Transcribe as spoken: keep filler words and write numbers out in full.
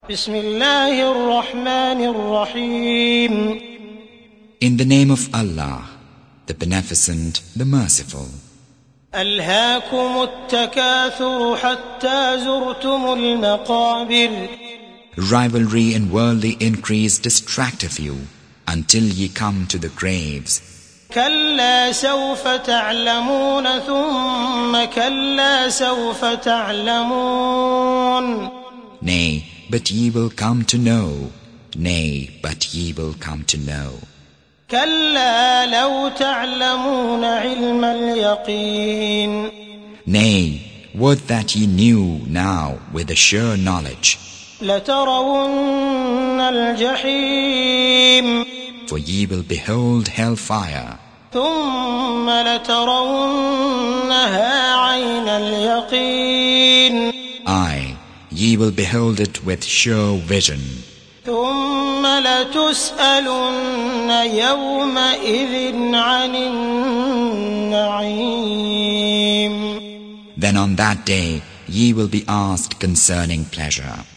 بسم الله الرحمن الرحيم. In the name of Allah, the Beneficent, the Merciful. ألهاكم التكاثر حتى زرتم المقابر. Rivalry and worldly increase distracteth you until ye come to the graves. كلا سوف تعلمون ثم كلا سوف تعلمون. Nay, but ye will come to know. Nay, but ye will come to know. كلا لو تعلمون علم اليقين. Nay, would that ye knew now with a sure knowledge. لترون الجحيم. For ye will behold hellfire. ثم لترونها عين اليقين. Aye, ye will behold it with sure vision. ثم لتسألن يومئذ عن النعيم. Then on that day ye will be asked concerning pleasure.